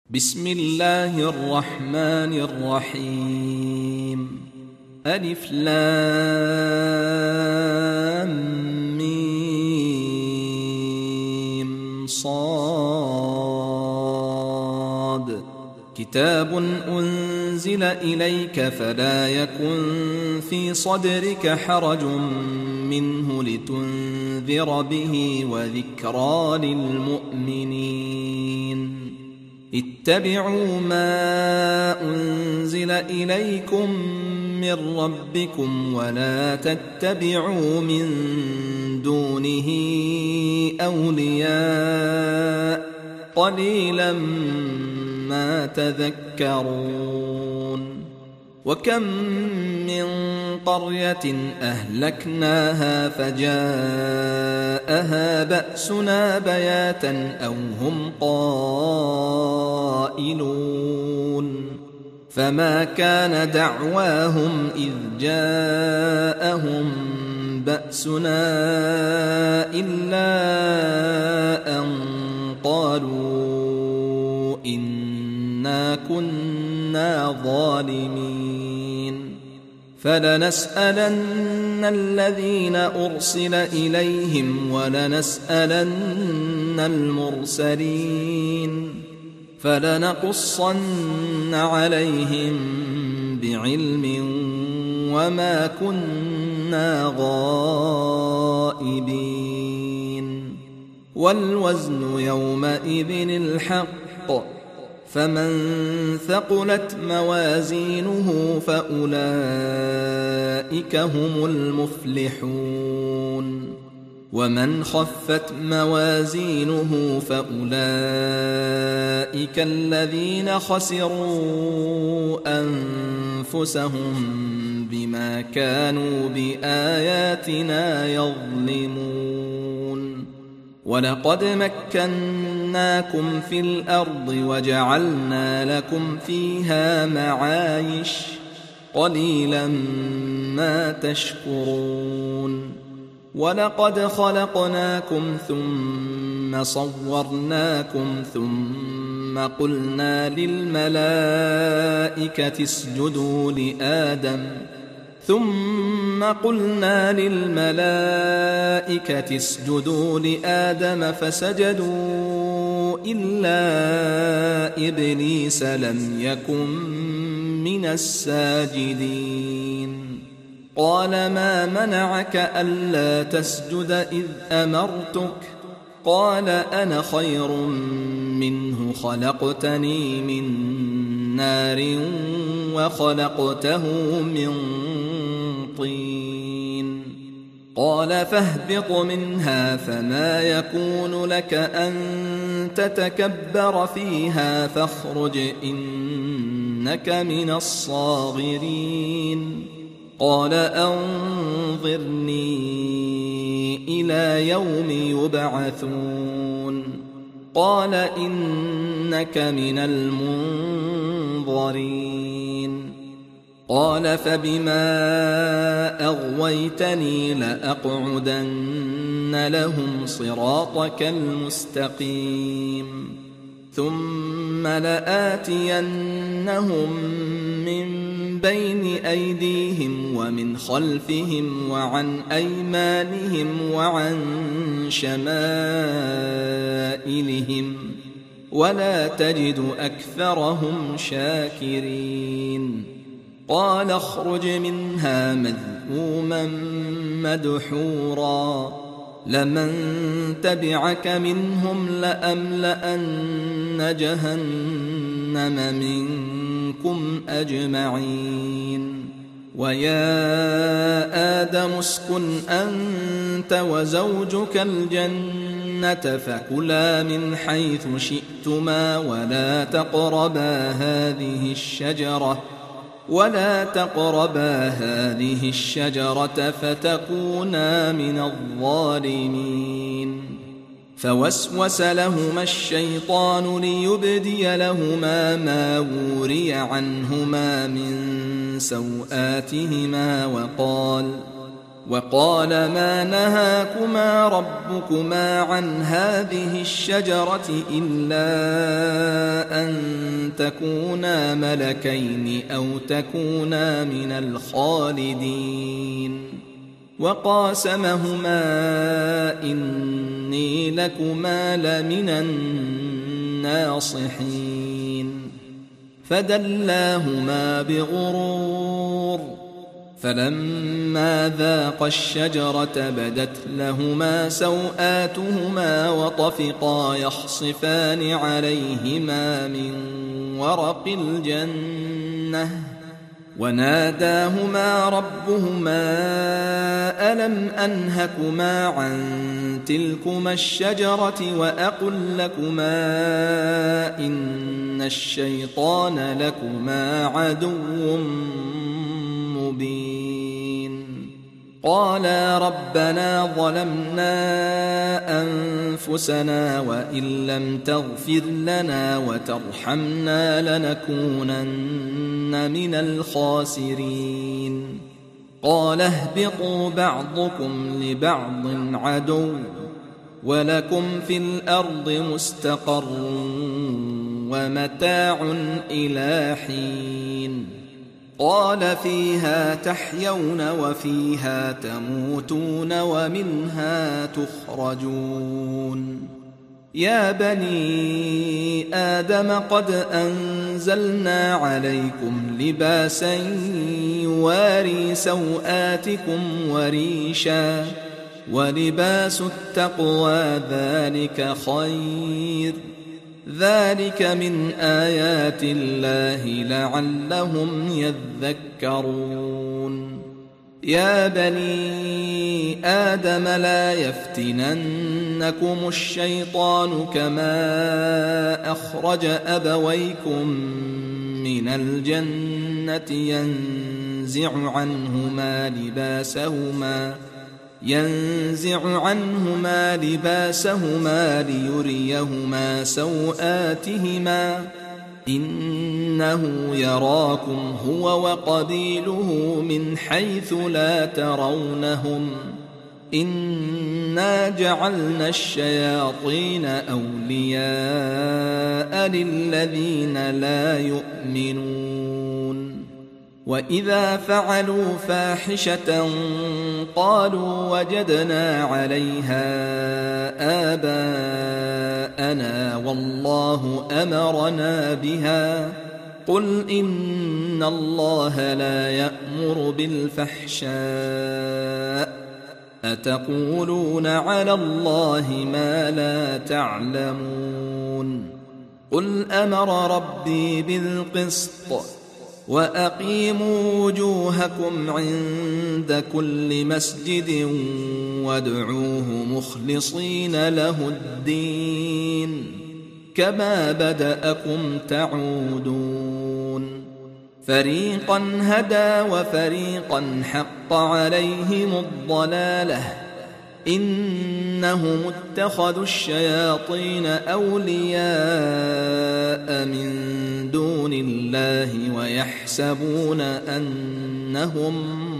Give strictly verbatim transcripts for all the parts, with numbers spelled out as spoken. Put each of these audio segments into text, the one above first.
بسم الله الرحمن الرحيم. ألف لام ميم صاد. كتاب أنزل إليك فلا يكن في صدرك حرج منه لتنذر به وذكرى للمؤمنين. اتبعوا ما أنزل إليكم من ربكم ولا تتبعوا من دونه أولياء قليلا ما تذكرون. وكم من قرية أهلكناها فجاءها بأسنا بياتا أو هم قائلون. فما كان دعواهم إذ جاءهم بأسنا إلا أن قالوا إنا كنا ظالمين. فلنسألن الذين أرسل إليهم ولنسألن المرسلين فلنقصن عليهم بعلم وما كنا غائبين. والوزن يومئذ الحق فمن ثقلت موازينه فأولئك هم المفلحون. ومن خفت موازينه فأولئك الذين خسروا أنفسهم بما كانوا بآياتنا يظلمون. ولقد مكناكم في الأرض وجعلنا لكم فيها معايش قليلا ما تشكرون. ولقد خلقناكم ثم صورناكم ثم قلنا للملائكة اسجدوا لآدم ثم قلنا للملائكة اسجدوا لآدم فسجدوا إلا إبليس لم يكن من الساجدين. قال ما منعك ألا تسجد إذ أمرتك؟ قال أنا خير منه خلقتني من نار وخلقته من طين. قال فاهبط منها فما يكون لك أن تتكبر فيها فاخرج إنك من الصاغرين. قال أنظرني إلى يوم يبعثون. قال إنك من المنظرين. قال فبما أغويتني لأقعدن لهم صراطك المستقيم ثم لآتينهم من بين أيديهم ومن خلفهم وعن أيمانهم وعن شمائلهم ولا تجد أكثرهم شاكرين. قال اخرج منها مذءوما مدحورا لمن تبعك منهم لأملأن جهنم منكم أجمعين. ويا آدم اسكن أنت وزوجك الجنة فكلا من حيث شئتما ولا تقربا هذه الشجرة ولا تقربا هذه الشجرة فتكونا من الظالمين. فوسوس لهما الشيطان ليبدي لهما ما وري عنهما من سوآتهما وقال وقال ما نهاكما ربكما عن هذه الشجرة إلا أن تكونا ملكين أو تكونا من الخالدين وقاسمهما إني لكما لمن الناصحين فدلاهما بغرور فلما ذاقا الشجرة بدت لهما سوآتهما وطفقا يخصفان عليهما من ورق الجنة وناداهما ربهما ألم أنهكما عن تلكما الشجرة وأقل لكما إن الشيطان لكما عدو مبين قالا ربنا ظلمنا أنفسنا وإن لم تغفر لنا وترحمنا لنكونن من الخاسرين قال اهبطوا بعضكم لبعض عدو ولكم في الأرض مستقر ومتاع إلى حين قال فيها تحيون وفيها تموتون ومنها تخرجون يا بني آدم قد أنزلنا عليكم لباسا يواري سوآتكم وريشا ولباس التقوى ذلك خير ذلك من آيات الله لعلهم يذكرون يا بني آدم لا يفتننكم الشيطان كما أخرج أبويكم من الجنة ينزع عنهما لباسهما ينزع عنهما لباسهما ليريهما سوآتهما إنه يراكم هو وقبيله من حيث لا ترونهم إنا جعلنا الشياطين أولياء للذين لا يؤمنون وإذا فعلوا فاحشة قالوا وجدنا عليها آباءنا والله أمرنا بها قل إن الله لا يأمر بالفحشاء أتقولون على الله ما لا تعلمون قل أمر ربي بالقسط وأقيموا وجوهكم عند كل مسجد وادعوه مخلصين له الدين كما بدأكم تعودون فريقا هدى وفريقا حق عليهم الضلالة إنهم اتخذوا الشياطين أولياء من دون الله ويحسبون أنهم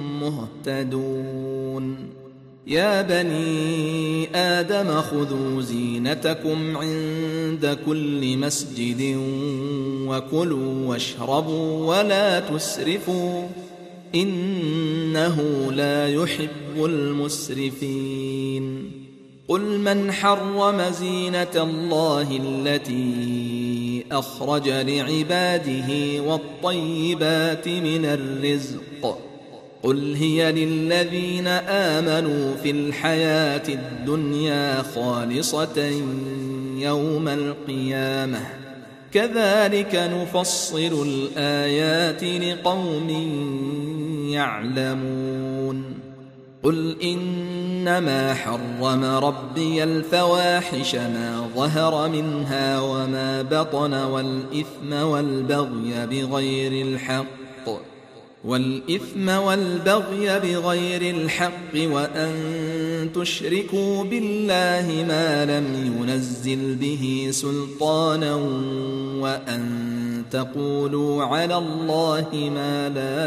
مهتدون يا بني آدم خذوا زينتكم عند كل مسجد وكلوا واشربوا ولا تسرفوا إنه لا يحب المسرفين قل من حرم زينة الله التي أخرج لعباده والطيبات من الرزق قل هي للذين آمنوا في الحياة الدنيا خالصة يوم القيامة كذلك نفصل الآيات لقوم يعلمون قل إنما حرم ربي الفواحش ما ظهر منها وما بطن والإثم والبغي بغير الحق والإثم والبغي بغير الحق وأن تشركوا بالله ما لم ينزل به سلطانا وأن تقولوا على الله ما لا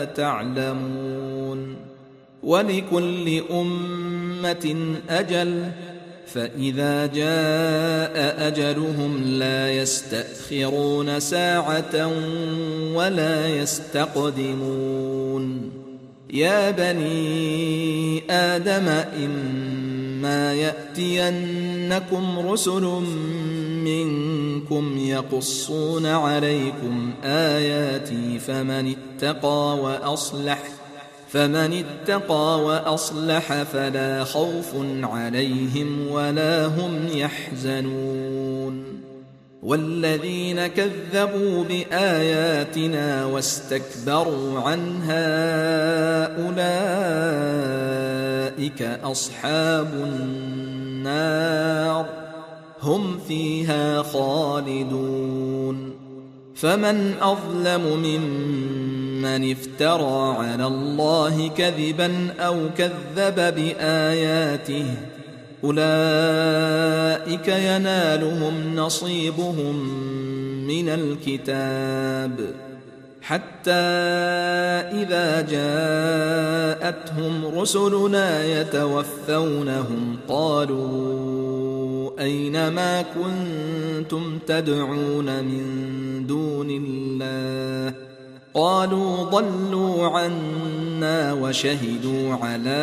تعلمون ولكل أمة أجل فإذا جاء أجلهم لا يستأخرون ساعة ولا يستقدمون يا بني آدم إما يأتينكم رسل منكم يقصون عليكم آياتي فمن اتقى وأصلح فمن اتقى وأصلح فلا خوف عليهم ولا هم يحزنون والذين كذبوا بآياتنا واستكبروا عنها أولئك أصحاب النار هم فيها خالدون فمن أظلم ممن افترى على الله كذبا أو كذب بآياته أولئك ينالهم نصيبهم من الكتاب حتى إذا جاءتهم رسلنا يتوفونهم قالوا أين ما كنتم تدعون من دون الله قالوا ضلوا عنا وشهدوا على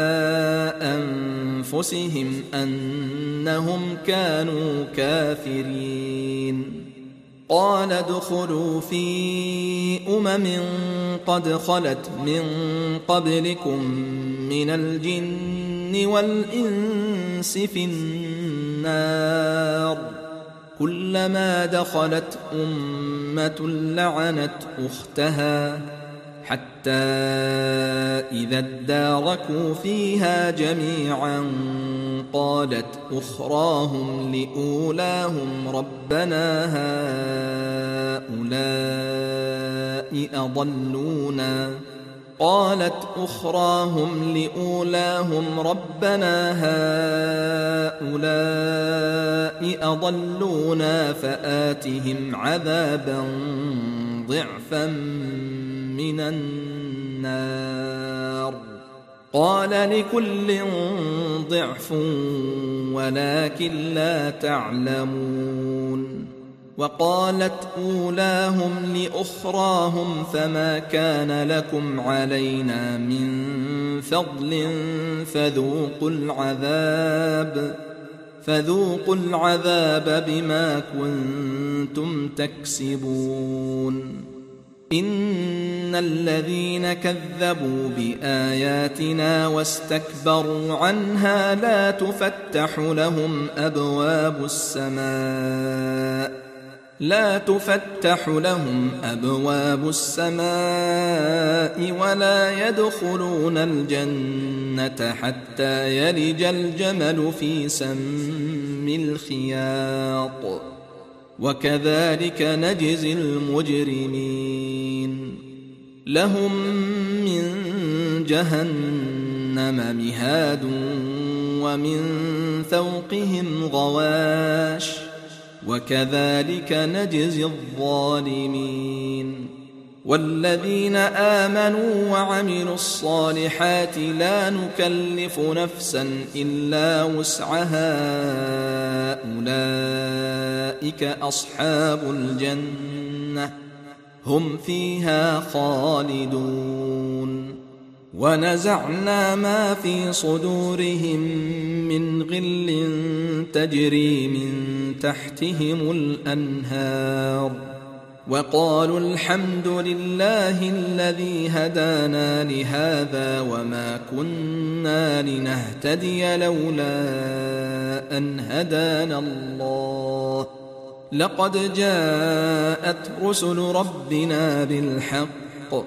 أنفسهم أنهم كانوا كافرين قال ادخلوا في أمم قد خلت من قبلكم من الجن والإنس في النار كلما دخلت أمة لعنت أختها حتى إذا اداركوا فيها جميعا قالت أخراهم لأولاهم ربنا هؤلاء أضلونا قالت أخراهم لأولاهم ربنا هؤلاء أضلونا فآتهم عذابا ضعفا من النار قال لكل ضعف ولكن لا تعلمون وقالت أولاهم لأخراهم فما كان لكم علينا من فضل فذوقوا العذاب فذوقوا العذاب بما كنتم تكسبون إن الذين كذبوا بآياتنا واستكبروا عنها لا تفتح لهم أبواب السماء لا تفتح لهم أبواب السماء ولا يدخلون الجنة حتى يلج الجمل في سم الخياط وكذلك نجزي المجرمين لهم من جهنم مهاد ومن فوقهم غواش وكذلك نجزي الظالمين والذين آمنوا وعملوا الصالحات لا نكلف نفسا إلا وسعها أولئك أصحاب الجنة هم فيها خالدون ونزعنا ما في صدورهم من غل تجري من تحتهم الأنهار وقالوا الحمد لله الذي هدانا لهذا وما كنا لنهتدي لولا أن هدانا الله لقد جاءت رسل ربنا بالحق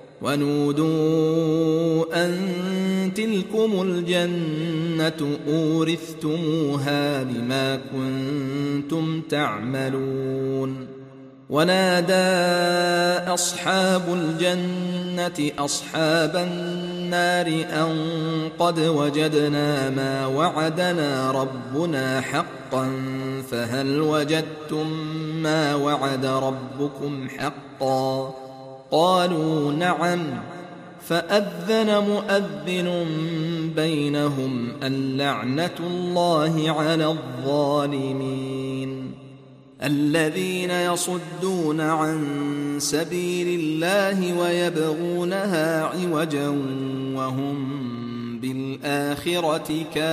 ونودوا أن تلكم الجنة أورثتموها بما كنتم تعملون ونادى أصحاب الجنة أصحاب النار أن قد وجدنا ما وعدنا ربنا حقا فهل وجدتم ما وعد ربكم حقا قالوا نعم فأذن مؤذن بينهم أن لعنة الله على الظالمين الذين يصدون عن سبيل الله ويبغونها عوجا وهم بالآخرة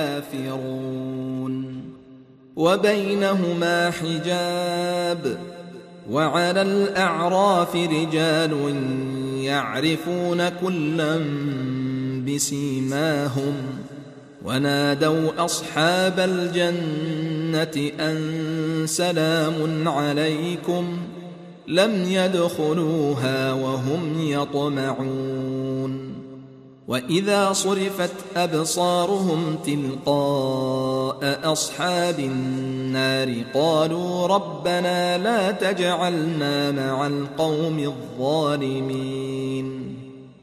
كافرون وبينهما حجاب وعلى الأعراف رجال يعرفون كلا بسيماهم ونادوا أصحاب الجنة أن سلام عليكم لم يدخلوها وهم يطمعون وإذا صرفت أبصارهم تلقاء أصحاب النار قالوا ربنا لا تجعلنا مع القوم الظالمين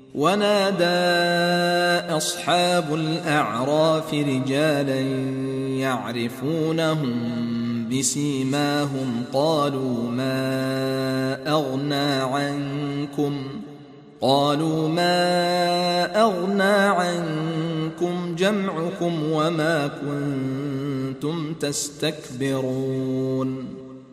ونادى أصحاب الأعراف رجالا يعرفونهم بسيماهم قالوا ما أغنى عنكم قالوا ما أغنى عنكم جمعكم وما كنتم تستكبرون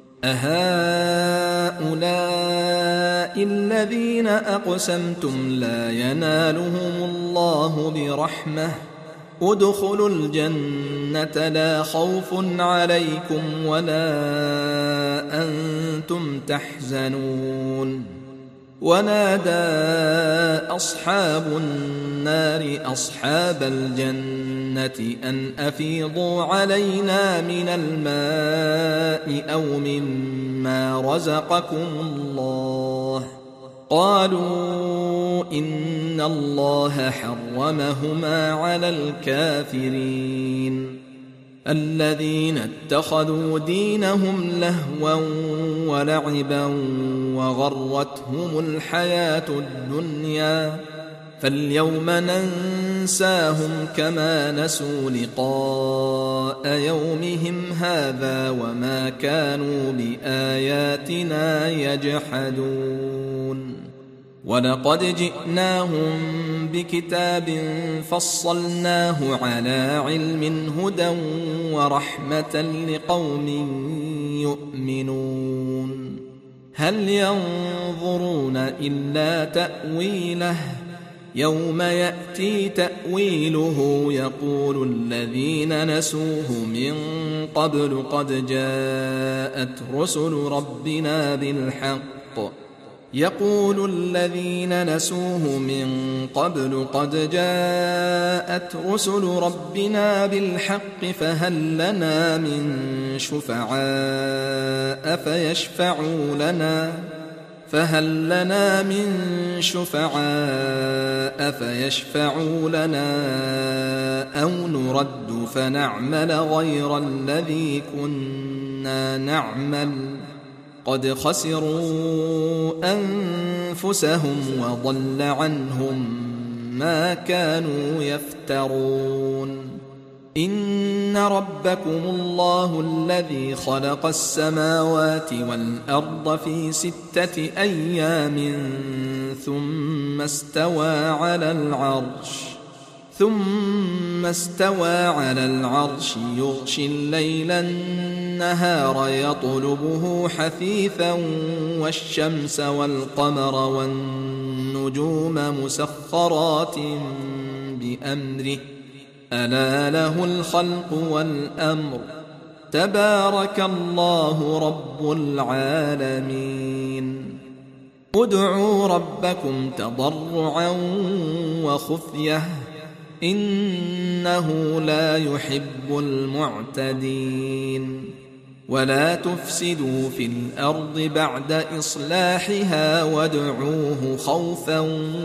أهؤلاء الذين أقسمتم لا ينالهم الله برحمة ادخلوا الجنة لا خوف عليكم ولا أنتم تحزنون ونادى أصحاب النار أصحاب الجنة أن أفيضوا علينا من الماء أو مما رزقكم الله قالوا إن الله حرمهما على الكافرين الذين اتخذوا دينهم لهوا ولعبا وغرتهم الحياة الدنيا فاليوم ننساهم كما نسوا لقاء يومهم هذا وما كانوا بآياتنا يجحدون ولقد جئناهم بكتاب فصلناه على علم هدى ورحمة لقوم يؤمنون هل ينظرون إلا تأويله يوم يأتي تأويله يقول الذين نسوه من قبل قد جاءت رسل ربنا بالحق يقول الذين نسوه من قبل قد جاءت رسل ربنا بالحق فهل لنا من شفعاء فيشفعوا لنا فهل لنا من شفعاء فيشفعوا لنا أو نرد فنعمل غير الذي كنا نعمل قد خسروا أنفسهم وضل عنهم ما كانوا يفترون إن ربكم الله الذي خلق السماوات والأرض في ستة أيام ثم استوى على العرش ثم استوى على العرش يغشي الليل النهار يطلبه حثيثا والشمس والقمر والنجوم مسخرات بأمره ألا له الخلق والأمر تبارك الله رب العالمين ادعوا ربكم تضرعا وخفية إنه لا يحب المعتدين ولا تفسدوا في الأرض بعد إصلاحها وادعوه خوفا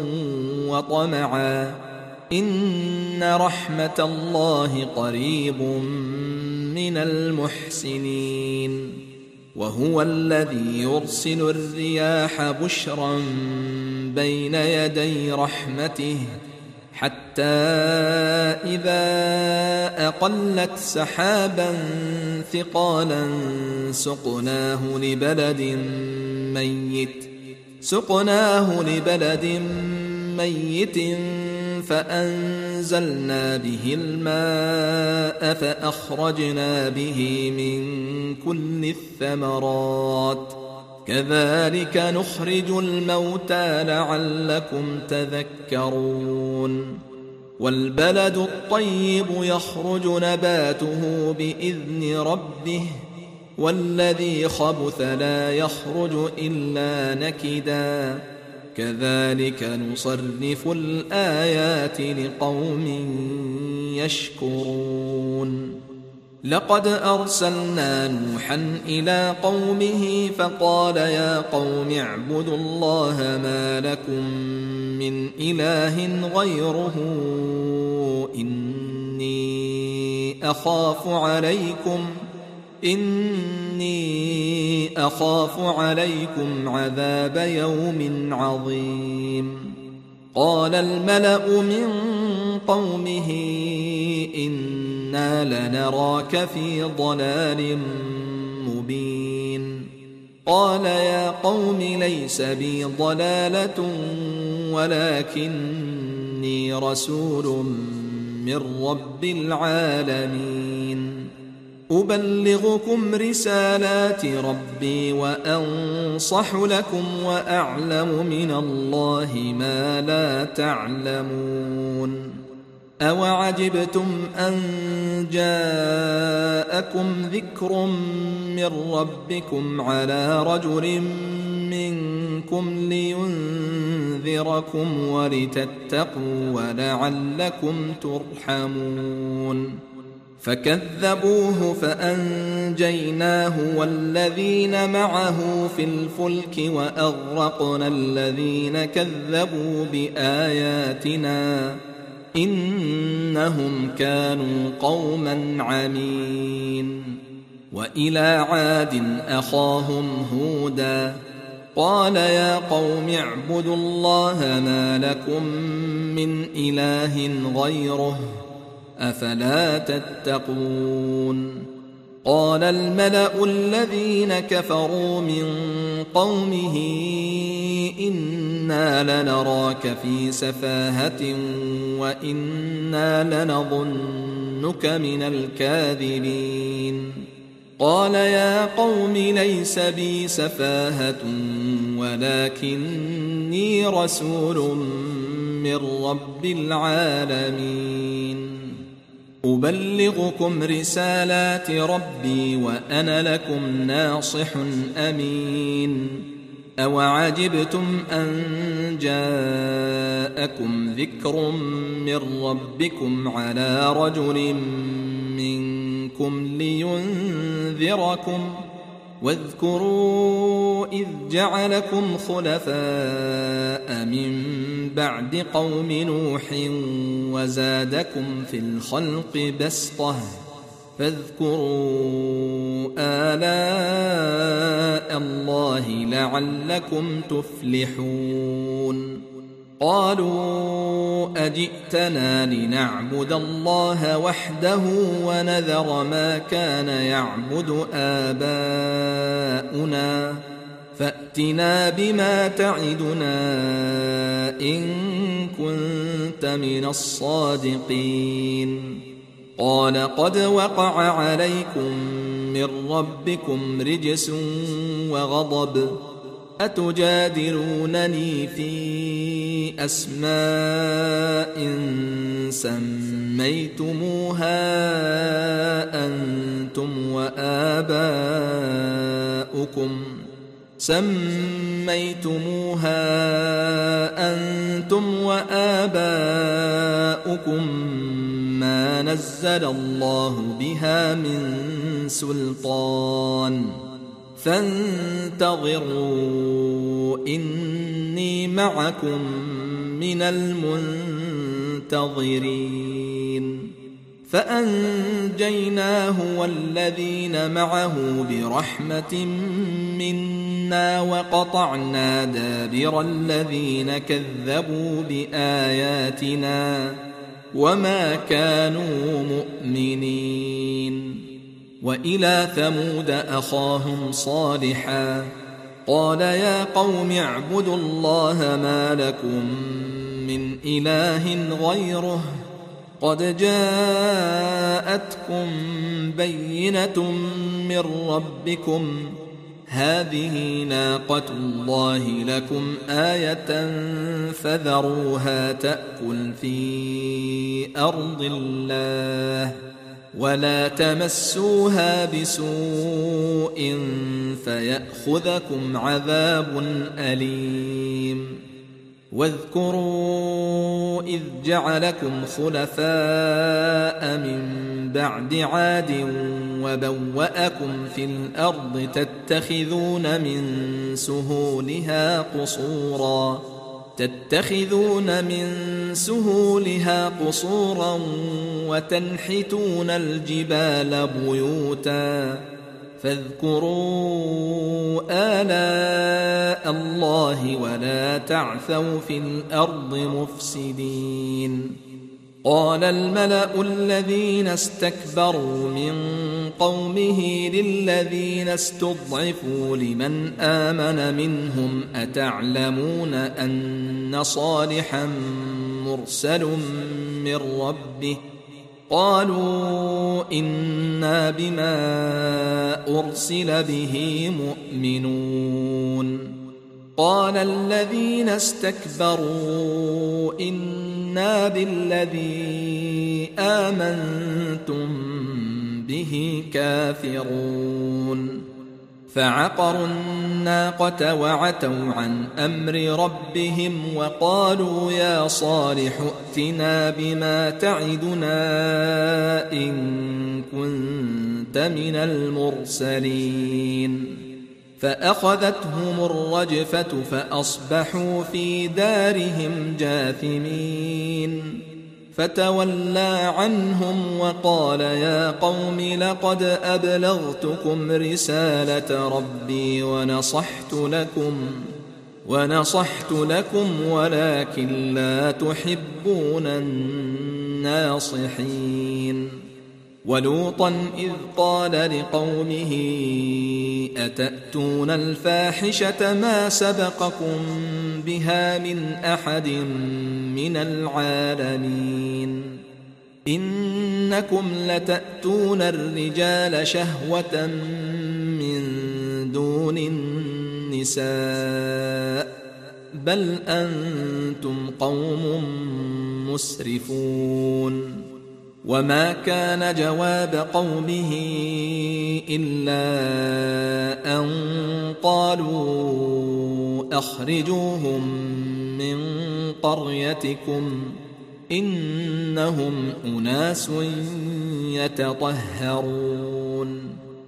وطمعا إن رحمة الله قريب من المحسنين وهو الذي يرسل الرياح بشرا بين يدي رحمته حتى إذا أقلت سحابا ثقالا سقناه لبلد ميت سقناه لبلد ميت فأنزلنا به الماء فأخرجنا به من كل الثمرات كذلك نخرج الموتى لعلكم تذكرون والبلد الطيب يخرج نباته بإذن ربه والذي خبث لا يخرج إلا نكدا كذلك نصرف الآيات لقوم يشكرون لقد أرسلنا نوحا إلى قومه فقال يا قوم اعبدوا الله ما لكم من إله غيره إني أخاف عليكم إني أخاف عليكم عذاب يوم عظيم قال الملأ من قومه إنا لنراك في ضلال مبين قال يا قوم ليس بي ضلالة ولكني رسول من رب العالمين أبلغكم رسالات ربي وأنصح لكم وأعلم من الله ما لا تعلمون أوعجبتم أن جاءكم ذكر من ربكم على رجل منكم لينذركم ولتتقوا ولعلكم ترحمون فكذبوه فأنجيناه والذين معه في الفلك وأغرقنا الذين كذبوا بآياتنا إنهم كانوا قوما عمين وإلى عاد أخاهم هودا قال يا قوم اعبدوا الله ما لكم من إله غيره أفلا تتقون قال الملأ الذين كفروا من قومه إنا لنراك في سفاهة وإنا لنظنك من الكاذبين قال يا قوم ليس بي سفاهة ولكني رسول من رب العالمين أبلغكم رسالات ربي وأنا لكم ناصح أمين أوعجبتم أن جاءكم ذكر من ربكم على رجل منكم لينذركم واذكروا إذ جعلكم خلفاء من بعد قوم نوح وزادكم في الخلق بسطة فاذكروا آلاء الله لعلكم تفلحون قالوا أجئتنا لنعبد الله وحده ونذر ما كان يعبد آباؤنا فأتنا بما تعدنا إن كنت من الصادقين قال قد وقع عليكم من ربكم رجس وغضب أتجادلونني في أسماء سميتموها أنتم وآباؤكم سميتموها أنتم وآباؤكم ما نزل الله بها من سلطان فانتظروا إني معكم من المنتظرين فأنجيناه والذين معه برحمة منا وقطعنا دابر الذين كذبوا بآياتنا وما كانوا مؤمنين وإلى ثمود أخاهم صالحا قال يا قوم اعبدوا الله ما لكم من إله غيره قد جاءتكم بينة من ربكم هذه ناقة الله لكم آية فذروها تأكل في أرض الله ولا تمسوها بسوء فيأخذكم عذاب أليم واذكروا إذ جعلكم خلفاء من بعد عاد وبوأكم في الأرض تتخذون من سهولها قصورا تتخذون من سهولها قصورا وتنحتون الجبال بيوتا فاذكروا آلاء الله ولا تعثوا في الأرض مفسدين قال الملأ الذين استكبروا من قومه للذين استضعفوا لمن آمن منهم أتعلمون أن صالحا مرسل من ربه قالوا إنا بما أرسل به مؤمنون قال الذين استكبروا إنا بالذي آمنتم به كافرون فعقروا الناقة وعتوا عن أمر ربهم وقالوا يا صالح ائتنا بما تعدنا إن كنت من المرسلين فأخذتهم الرجفة فأصبحوا في دارهم جاثمين فتولى عنهم وقال يا قوم لقد أبلغتكم رسالة ربي ونصحت لكم ونصحت لكم ولكن لا تحبون الناصحين ولوطا إذ قال لقومه أتأتون الفاحشة ما سبقكم بها من أحد من العالمين إنكم لتأتون الرجال شهوة من دون النساء بل أنتم قوم مسرفون وما كان جواب قومه إلا أن قالوا أخرجوهم من قريتكم إنهم أناس يتطهرون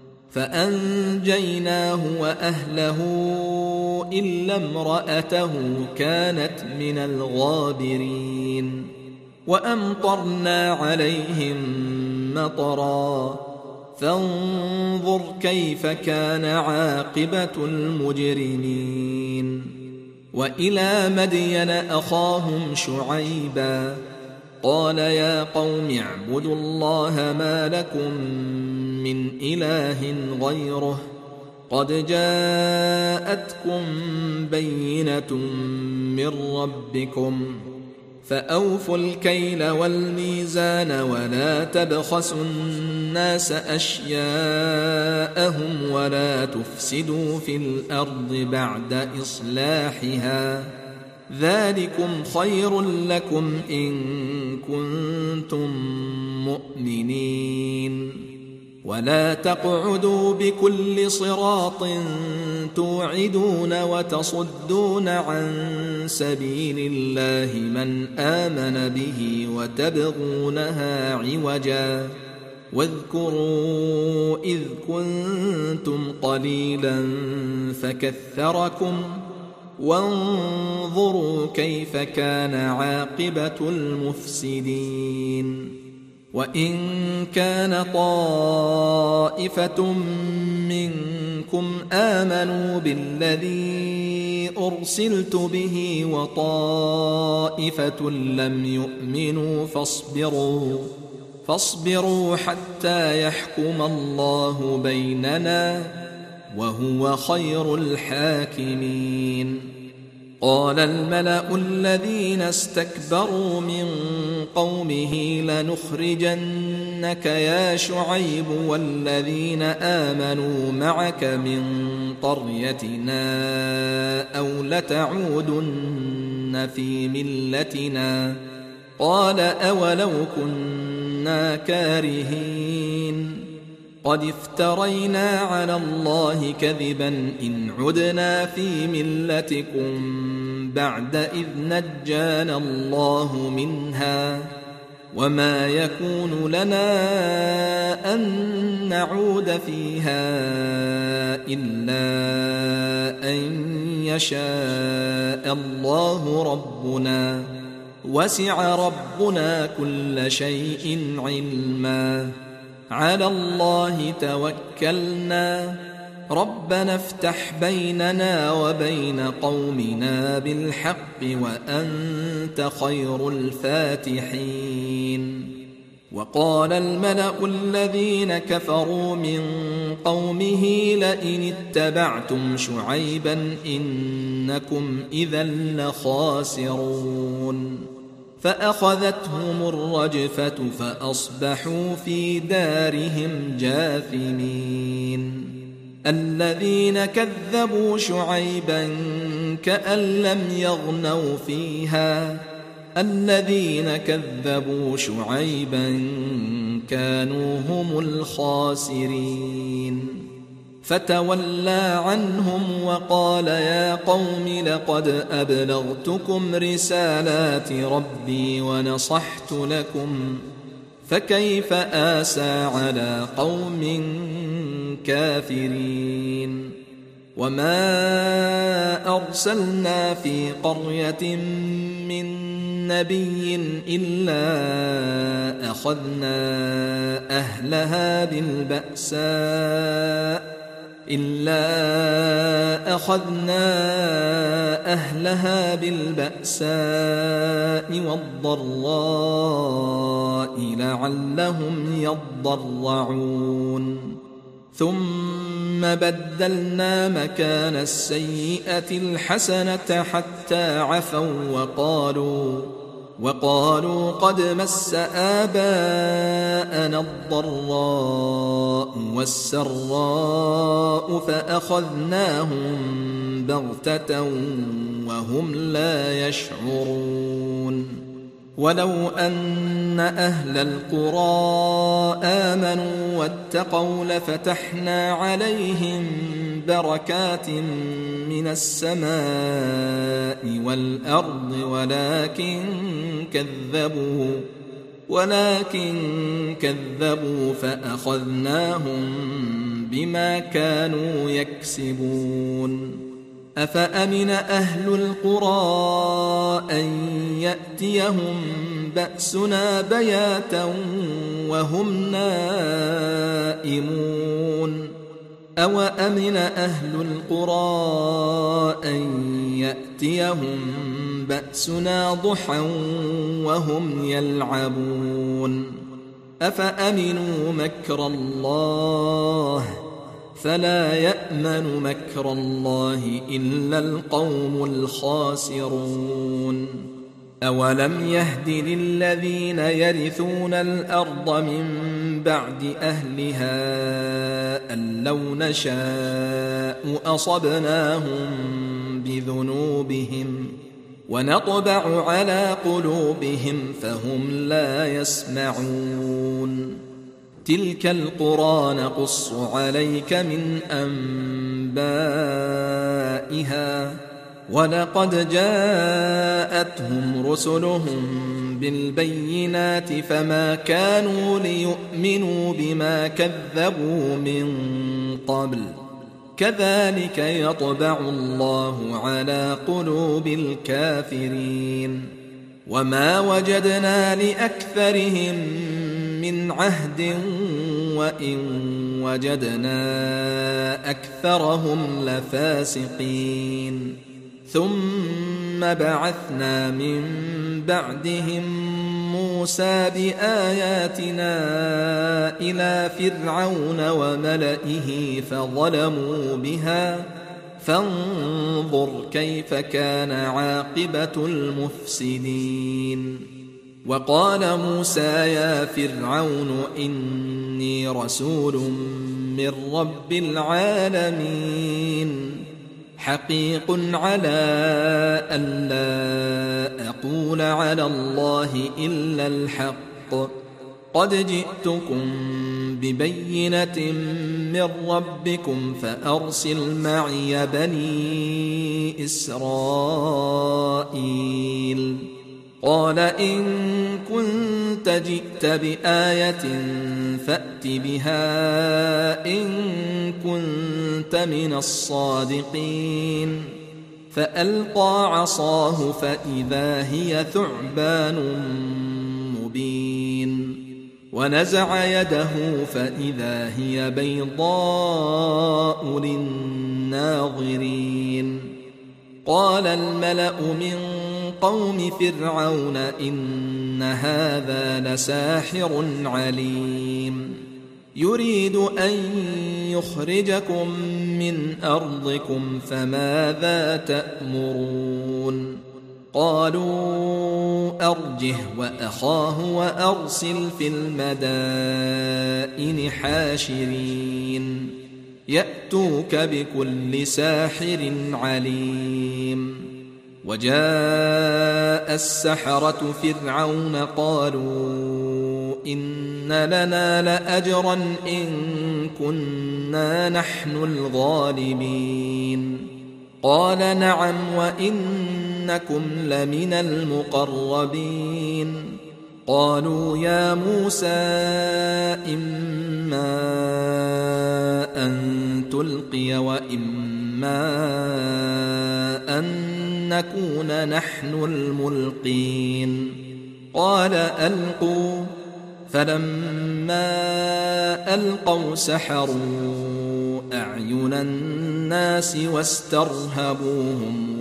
فأنجيناه وأهله إلا امرأته كانت من الغابرين وأمطرنا عليهم مطرا فانظر كيف كان عاقبة المجرمين وإلى مدين أخاهم شعيبا قال يا قوم اعبدوا الله ما لكم من إله غيره قد جاءتكم بينة من ربكم فأوفوا الكيل والميزان ولا تبخسوا الناس أشياءهم ولا تفسدوا في الأرض بعد إصلاحها ذلكم خير لكم إن كنتم مؤمنين ولا تقعدوا بكل صراط توعدون وتصدون عن سبيل الله من آمن به وتبغونها عوجا واذكروا إذ كنتم قليلا فكثركم وانظروا كيف كان عاقبة المفسدين وإن كان طائفة منكم آمنوا بالذي أرسلت به وطائفة لم يؤمنوا فاصبروا فاصبروا حتى يحكم الله بيننا وهو خير الحاكمين قال الملأ الذين استكبروا من قومه لنخرجنك يا شعيب والذين آمنوا معك من قريتنا أو لتعودن في ملتنا قال أولو كنا كارهين قد افترينا على الله كذبا إن عدنا في ملتكم بعد إذ نجانا الله منها وما يكون لنا أن نعود فيها إلا أن يشاء الله ربنا وسع ربنا كل شيء علما على الله توكلنا ربنا افتح بيننا وبين قومنا بالحق وأنت خير الفاتحين وقال الملأ الذين كفروا من قومه لئن اتبعتم شعيبا إنكم إذا لخاسرون فأخذتهم الرجفة فأصبحوا في دارهم جاثمين الذين كذبوا شعيبا كأن لم يغنوا فيها الذين كذبوا شعيبا كانوا هم الخاسرين فتولى عنهم وقال يا قوم لقد أبلغتكم رسالات ربي ونصحت لكم فكيف آسى على قوم كافرين وما أرسلنا في قرية من نبي إلا أخذنا أهلها بالبأساء إلا أخذنا أهلها بالبأساء والضراء لعلهم يضرعون ثم بدلنا مكان السيئة الحسنة حتى عفوا وقالوا وقالوا قد مس آباءنا الضراء والسراء فأخذناهم بغتة وهم لا يشعرون ولو أن أهل القرى آمنوا واتقوا لفتحنا عليهم بركات من السماء والأرض ولكن كذبوا ولكن كذبوا فأخذناهم بما كانوا يكسبون أفأمن أهل القرى أن يأتيهم بأسنا بياتا وهم نائمون أوأمن أهل القرى أن يأتيهم بأسنا ضحى وهم يلعبون أفأمنوا مكر الله فلا يأمن مكر الله إلا القوم الخاسرون أولم يهد للذين يرثون الأرض من بعد أهلها أن لو نشاء أصبناهم بذنوبهم ونطبع على قلوبهم فهم لا يسمعون تلك القرى نقص عليك من أنبائها ولقد جاءتهم رسلهم بالبينات فما كانوا ليؤمنوا بما كذبوا من قبل كذلك يطبع الله على قلوب الكافرين وما وجدنا لأكثرهم من عهد وإن وجدنا أكثرهم لفاسقين ثم بعثنا من بعدهم موسى بآياتنا إلى فرعون وملئه فظلموا بها فانظر كيف كان عاقبة المفسدين. وقال موسى يا فرعون إني رسول من رب العالمين حقيق على ألا أقول على الله إلا الحق قد جئتكم ببينة من ربكم فأرسل معي بني إسرائيل. قال إن كنت جئت بآية فأت بها إن كنت من الصادقين. فألقى عصاه فإذا هي ثعبان مبين ونزع يده فإذا هي بيضاء للناظرين. قال الملأ من قوم فرعون إن هذا لساحر عليم يريد أن يخرجكم من أرضكم فماذا تأمرون؟ قالوا أرجه وأخاه وأرسل في المدائن حاشرين يأتوك بكل ساحر عليم. وجاء السحرة فرعون قالوا إن لنا لأجرا إن كنا نحن الغالبين. قال نعم وإنكم لمن المقربين. قالوا يا موسى إما أن تلقي وإما أن نكون نحن الملقين. قال ألقوا. فلما ألقوا سحروا أعين الناس واسترهبوهم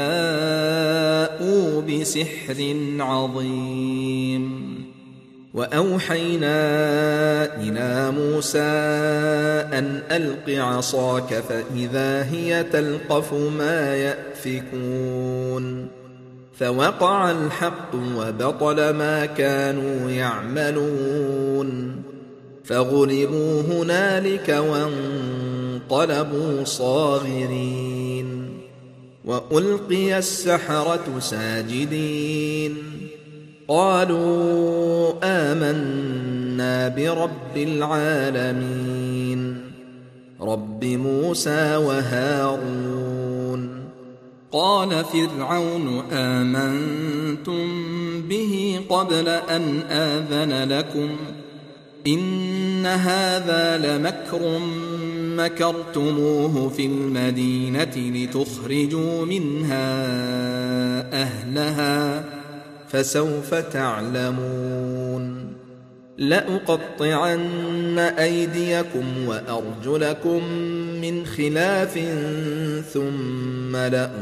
وجاءوا بسحر عظيم. وأوحينا إلى موسى أن ألق عصاك فإذا هي تلقف ما يأفكون. فوقع الحق وبطل ما كانوا يعملون. فغلبوا هنالك وانقلبوا صاغرين. وألقي السحرة ساجدين قالوا آمنا برب العالمين رب موسى وهارون. قال فرعون آمنتم به قبل أن آذن لكم إن هذا لمكر مكرتموه في المدينة لتخرجوا منها أهلها فسوف تعلمون. لأقطعن أيديكم وأرجلكم من خلاف ثم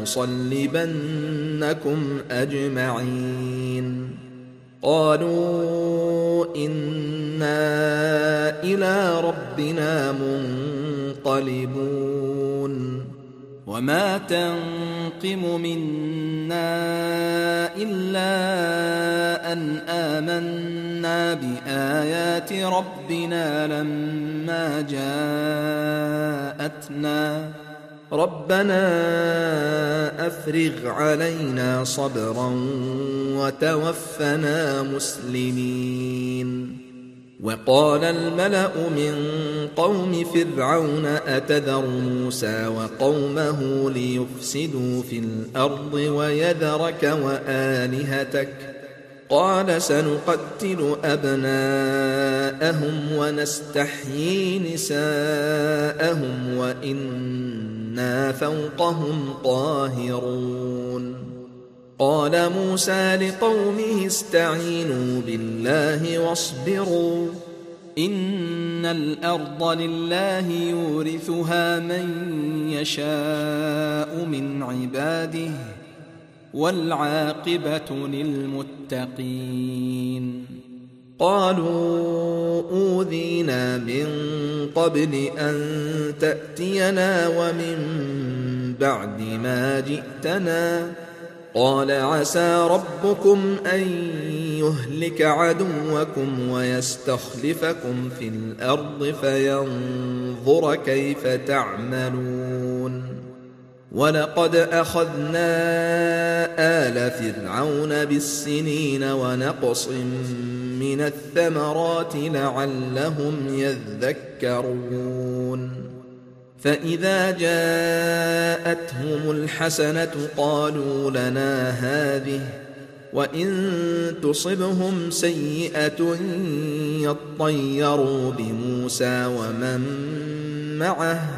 لأصلبنكم أجمعين. قالوا إنا إلى ربنا منقلبون. وما تنقم منا إلا أن آمنا بآيات ربنا لما جاءتنا ربنا أفرغ علينا صبرا وتوفنا مسلمين. وقال الملأ من قوم فرعون أتذر موسى وقومه ليفسدوا في الأرض ويذرك وآلهتك قال سنقتل أبناءهم ونستحيي نساءهم وإنا فوقهم قاهرون. قال موسى لقومه استعينوا بالله واصبروا إن الأرض لله يورثها من يشاء من عباده والعاقبة للمتقين. قالوا أوذينا من قبل أن تأتينا ومن بعد ما جئتنا؟ قال عسى ربكم أن يهلك عدوكم ويستخلفكم في الأرض فينظر كيف تعملون. ولقد أخذنا آل فرعون بالسنين ونقص من الثمرات لعلهم يذكرون. فإذا جاءتهم الحسنة قالوا لنا هذه، وإن تصبهم سيئة يطيروا بموسى ومن معه،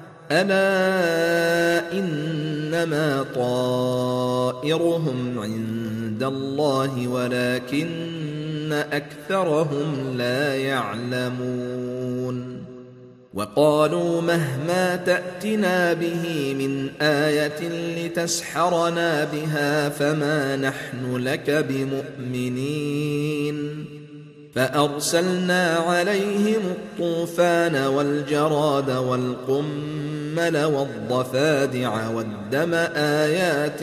ألا إنما طائرهم عند الله ولكن أكثرهم لا يعلمون. وقالوا مهما تأتنا به من آية لتسحرنا بها فما نحن لك بمؤمنين. فأرسلنا عليهم الطوفان والجراد والقمل والضفادع والدم آيات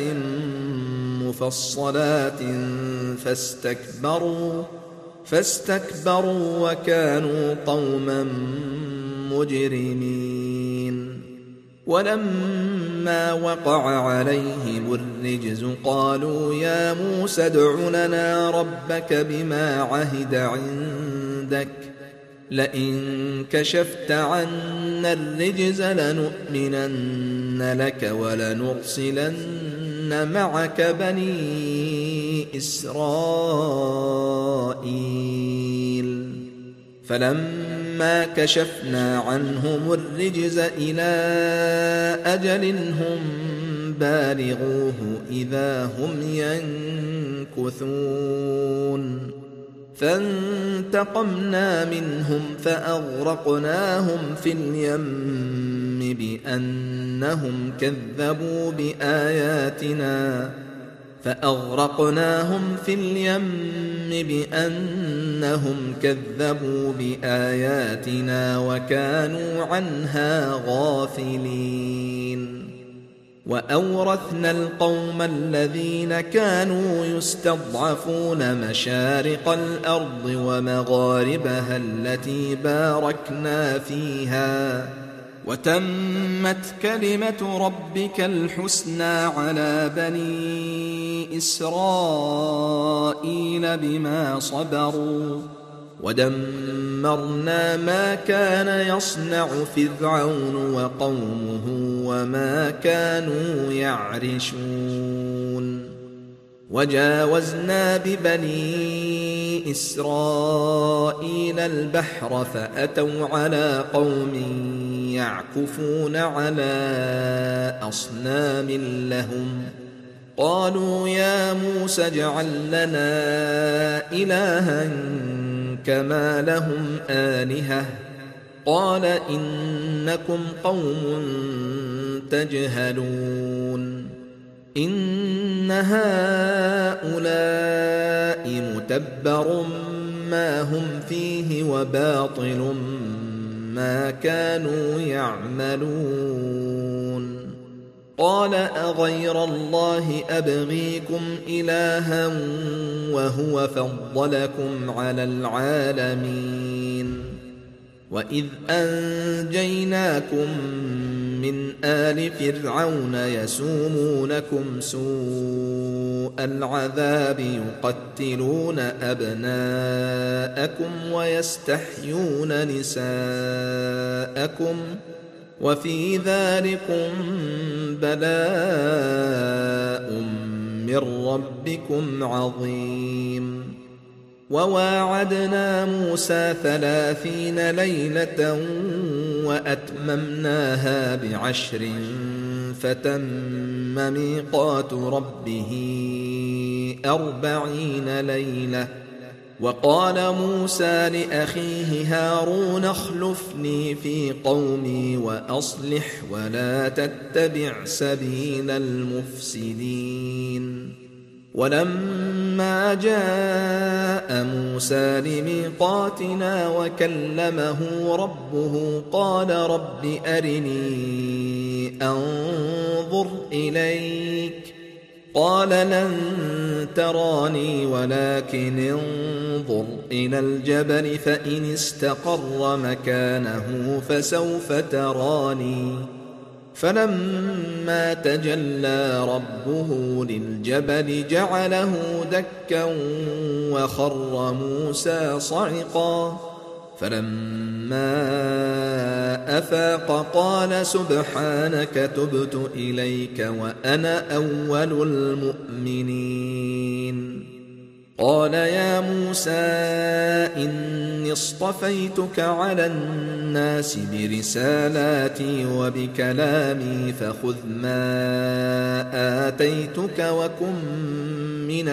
مفصلات فاستكبروا فاستكبروا وكانوا قوما مجرمين. ولما وقع عليهم الرجز قالوا يا موسى ادع لنا ربك بما عهد عندك لئن كشفت عنا الرجز لنؤمنن لك ولنرسلن معك بني إسرائيل. فلما كشفنا عنهم الرجز إلى أجل هم بالغوه إذا هم ينكثون. فانتقمنا منهم فأغرقناهم في اليم بأنهم كذبوا بآياتنا فأغرقناهم في اليم بأنهم كذبوا بآياتنا وكانوا عنها غافلين. وأورثنا القوم الذين كانوا يستضعفون مشارق الأرض ومغاربها التي باركنا فيها وتمت كلمة ربك الحسنى على بني إسرائيل بما صبروا ودمرنا ما كان يصنع فرعون وقومه وما كانوا يعرشون. وجاوزنا ببني إسرائيل البحر فأتوا على قوم يعكفون على أصنام لهم قالوا يا موسى اجعل لنا إلها كما لهم آلهة قال إنكم قوم تجهلون. إن هؤلاء متبر ما هم فيه وباطل ما كانوا يعملون. قال أغير الله أبغيكم إلها وهو فضلكم على العالمين. وإذ أنجيناكم من آل فرعون يسومونكم سوء العذاب يقتلون أبناءكم ويستحيون نساءكم وفي ذلكم بلاء من ربكم عظيم. وواعدنا موسى ثلاثين ليلة وأتممناها بعشر فتم ميقات ربه أربعين ليلة. وقال موسى لأخيه هارون اخلفني في قومي وأصلح ولا تتبع سبيل المفسدين. ولما جاء موسى لميقاتنا وكلمه ربه قال رب أرني أنظر إليك قال لن تراني ولكن انظر إلى الجبل فإن استقر مكانه فسوف تراني فلما تجلى ربه للجبل جعله دكا وخر موسى صعقا فلما أفاق قال سبحانك تبت إليك وأنا أول المؤمنين قال يا موسى إني اصطفيتك على الناس برسالاتي وبكلامي فخذ ما آتيتك وكن من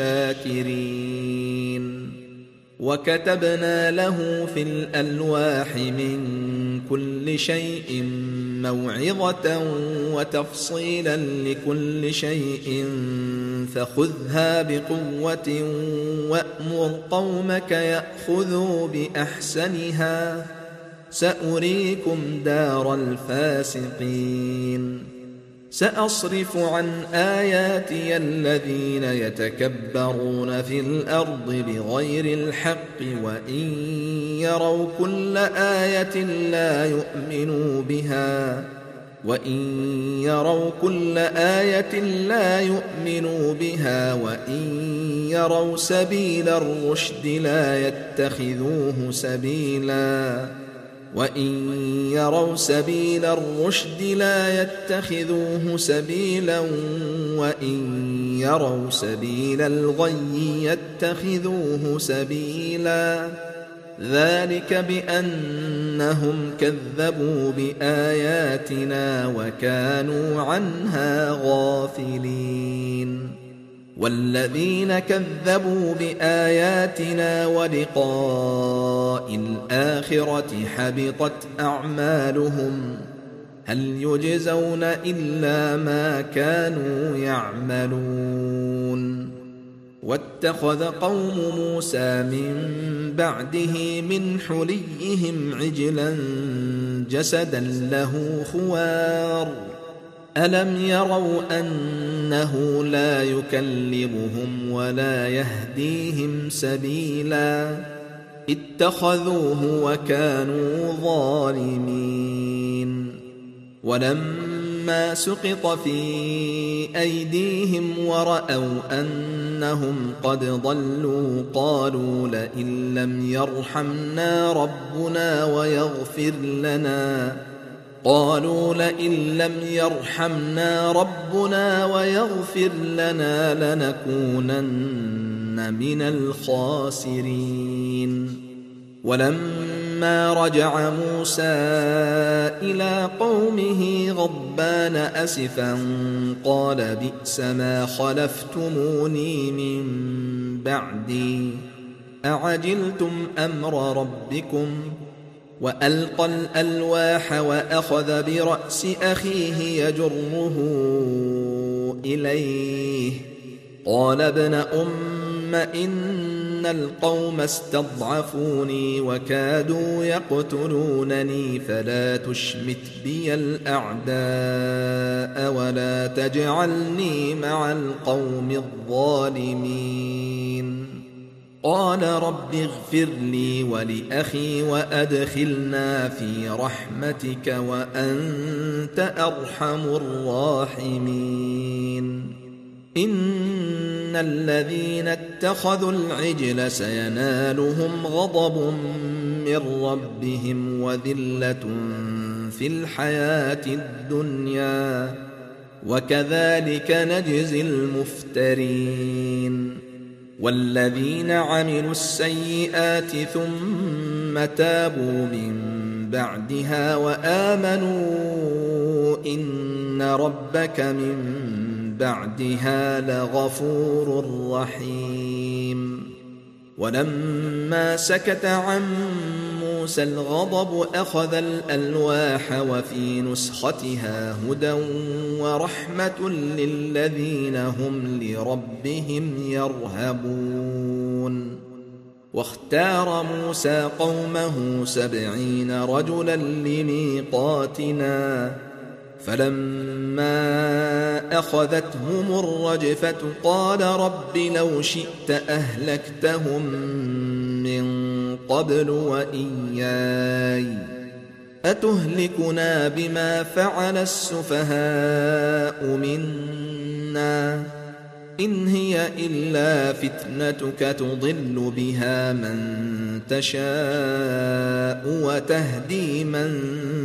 الشاكرين وكتبنا له في الألواح من كل شيء موعظة وتفصيلا لكل شيء فخذها بقوة وأمر قومك يأخذوا بأحسنها سأريكم دار الفاسقين سأصرف عن آياتي الذين يتكبرون في الأرض بغير الحق وإن يروا كل آية لا يؤمنوا بها وإن يروا كل آية لا يؤمنوا بها وإن يروا سبيل الرشد لا يتخذوه سبيلا وإن يروا سبيل الرشد لا يتخذوه سبيلا وإن يروا سبيل الغي يتخذوه سبيلا ذلك بأنهم كذبوا بآياتنا وكانوا عنها غافلين والذين كذبوا بآياتنا ولقاء الآخرة حبطت أعمالهم هل يجزون إلا ما كانوا يعملون واتخذ قوم موسى من بعده من حليهم عجلا جسدا له خوار ألم يروا أنه لا يكلمهم ولا يهديهم سبيلا اتخذوه وكانوا ظالمين ولما سقط في أيديهم ورأوا أنهم قد ضلوا قالوا لئن لم يرحمنا ربنا ويغفر لنا قالوا لئن لم يرحمنا ربنا ويغفر لنا لنكونن من الخاسرين ولما رجع موسى إلى قومه غضبان أسفا قال بئس ما خلفتموني من بعدي أعجلتم أمر ربكم وألقى الألواح وأخذ برأس أخيه يجره إليه قال ابن أم إن القوم استضعفوني وكادوا يقتلونني فلا تشمت بي الأعداء ولا تجعلني مع القوم الظالمين قال رب اغفر لي ولأخي وأدخلنا في رحمتك وأنت أرحم الراحمين إن الذين اتخذوا العجل سينالهم غضب من ربهم وذلة في الحياة الدنيا وكذلك نجزي المفترين والذين عملوا السيئات ثم تابوا من بعدها وآمنوا إن ربك من بعدها لغفور رحيم ولما سكت عن موسى الغضب أخذ الألواح وفي نسختها هدى ورحمة للذين هم لربهم يرهبون. واختار موسى قومه سبعين رجلا لميقاتنا، فلما أخذتهم الرجفة قال رب لو شئت أهلكتهم من قبل وإياي أتهلكنا بما فعل السفهاء منا إن هي إلا فتنتك تضل بها من تشاء وتهدي من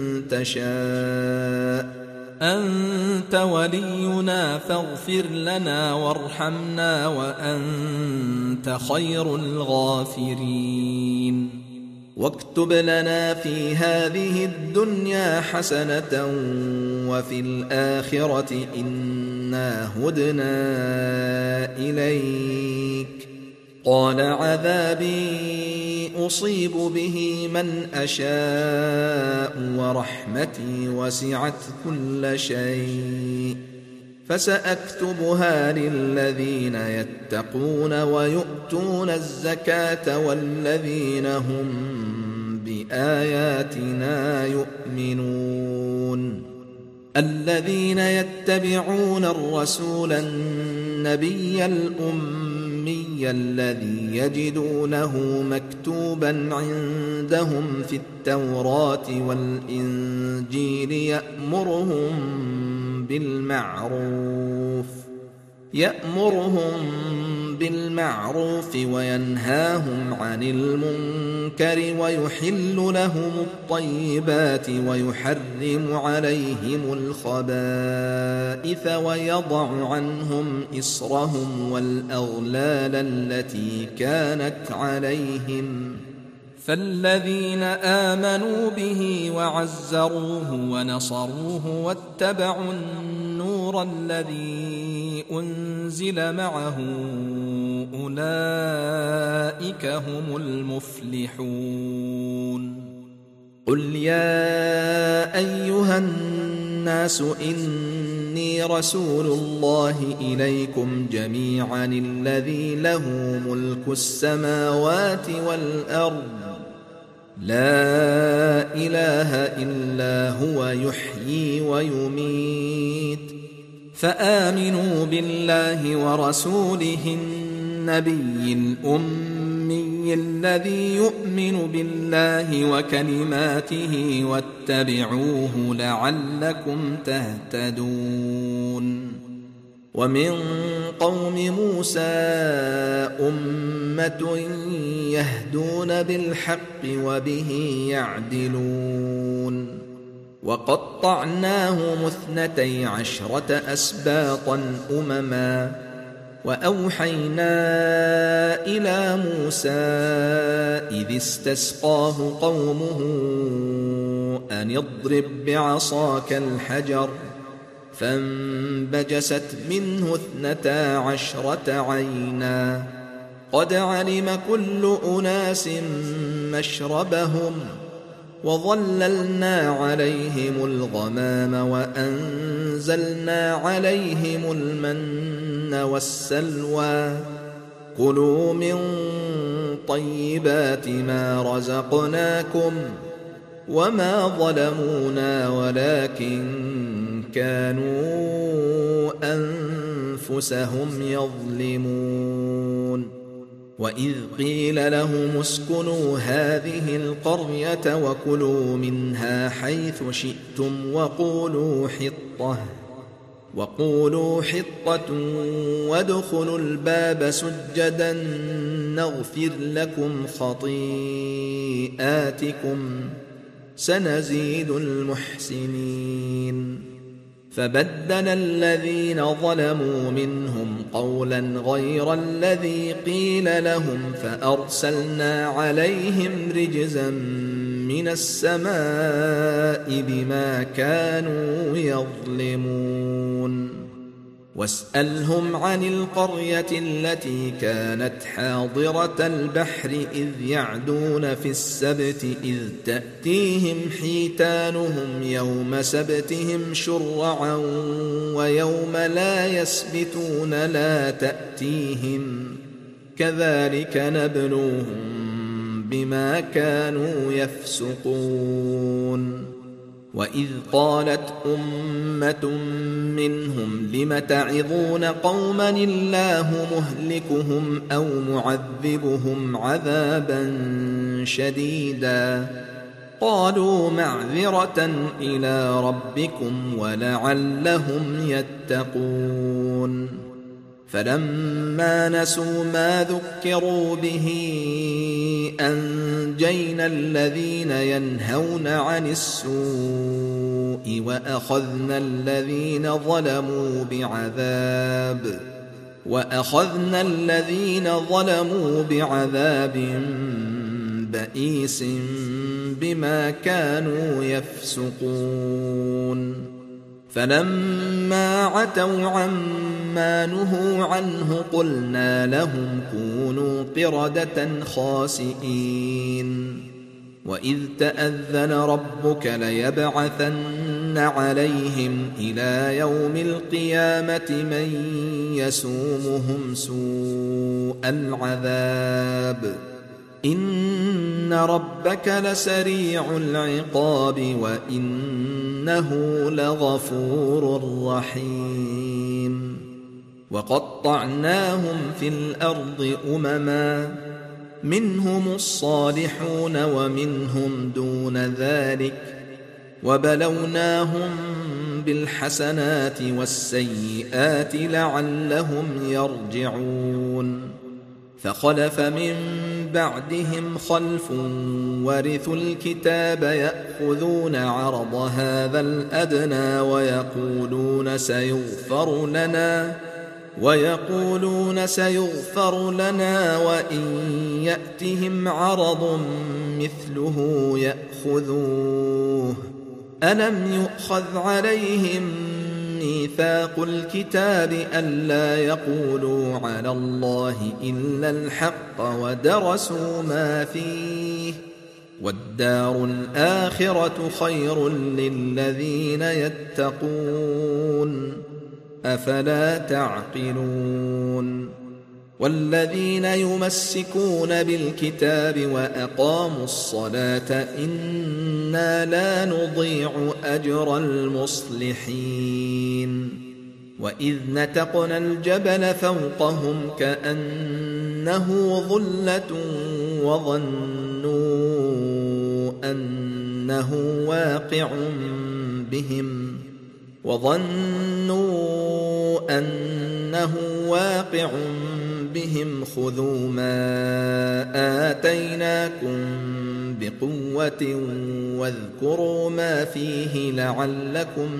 تشاء أنت ولينا فاغفر لنا وارحمنا وأنت خير الغافرين. واكتب لنا في هذه الدنيا حسنة وفي الآخرة إنا هدنا إليك. قال عذابي أصيب به من أشاء ورحمتي وسعت كل شيء فسأكتبها للذين يتقون ويؤتون الزكاة والذين هم بآياتنا يؤمنون. الذين يتبعون الرسول النبي الأمي الذي يجدونه مكتوبا عندهم في التوراة والإنجيل يأمرهم بالمعروف يأمرهم بالمعروف وينهاهم عن المنكر ويحل لهم الطيبات ويحرم عليهم الخبائث ويضع عنهم إصرهم والأغلال التي كانت عليهم. فالذين آمنوا به وعزروه ونصروه واتبعوا النور الذي أنزل معه أولئك هم المفلحون. قل يا أيها الناس إني رسول الله إليكم جميعا الذي له ملك السماوات والأرض لا إله إلا هو يحيي ويميت فآمنوا بالله ورسوله النبي الأمي الذي يؤمن بالله وكلماته واتبعوه لعلكم تهتدون. ومن قوم موسى أمة يهدون بالحق وبه يعدلون. وقطعناهم اثنتي عشرة أسباطا أمما وأوحينا إلى موسى إذ استسقاه قومه أن اضرب بعصاك الحجر فانبجست منه اثنتا عشرة عينا قد علم كل أناس مشربهم وظللنا عليهم الغمام وأنزلنا عليهم المن والسلوى كلوا من طيبات ما رزقناكم وما ظلمونا ولكن كانوا أنفسهم يظلمون. وإذ قيل لهم اسكنوا هذه القرية وكلوا منها حيث شئتم وقولوا حطة وقولوا حطة وادخلوا الباب سجدا نغفر لكم خطيئاتكم سنزيد المحسنين. فبدل الذين ظلموا منهم قولا غير الذي قيل لهم فأرسلنا عليهم رجزا من السماء بما كانوا يظلمون. واسألهم عن القرية التي كانت حاضرة البحر إذ يعدون في السبت إذ تأتيهم حيتانهم يوم سبتهم شرعا ويوم لا يسبتون لا تأتيهم كذلك نبلوهم بما كانوا يفسقون وإذ قالت أمة منهم لم تعظون قوما الله مهلكهم أو معذبهم عذابا شديدا قالوا معذرة إلى ربكم ولعلهم يتقون فلما نسوا ما ذكروا به أنجينا الذين ينهون عن السوء وأخذنا الذين ظلموا بعذاب وأخذنا الذين ظلموا بعذاب بئيس بما كانوا يفسقون فلما عتوا عما نهوا عنه قلنا لهم كونوا قردة خاسئين وإذ تأذن ربك ليبعثن عليهم إلى يوم القيامة من يسومهم سوء العذاب إن ربك لسريع العقاب وإنه لغفور رحيم وقطعناهم في الأرض أمما منهم الصالحون ومنهم دون ذلك وبلوناهم بالحسنات والسيئات لعلهم يرجعون فخلف من بعدهم خلف ورثوا الكتاب يأخذون عرض هذا الأدنى ويقولون سيغفر لنا ويقولون سيغفر لنا وإن يأتهم عرض مثله يأخذوه ألم يؤخذ عليهم ميثاق الكتاب ألا يقولوا على الله إلا الحق ودرسوا ما فيه والدار الآخرة خير للذين يتقون أفلا تعقلون والذين يمسكون بالكتاب وأقاموا الصلاة إنا لا نضيع أجر المصلحين وإذ نتقنا الجبل فوقهم كأنه ظلة وظنوا أنه واقع بهم وظنوا أنه واقع بهم خذوا ما آتيناكم بقوة واذكروا ما فيه لعلكم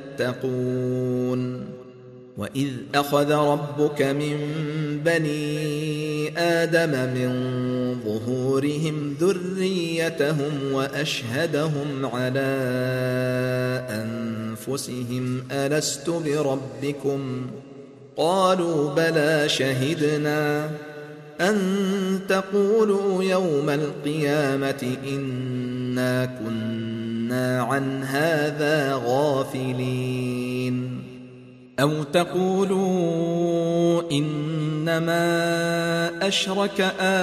تتقون وإذ أخذ ربك من بني آدم من ظهورهم ذريتهم وأشهدهم على أنفسهم ألست بربكم قالوا بلى شهدنا أن تقولوا يوم القيامة إنا كنا عن هذا غافلين أو تقولوا إنما أشرك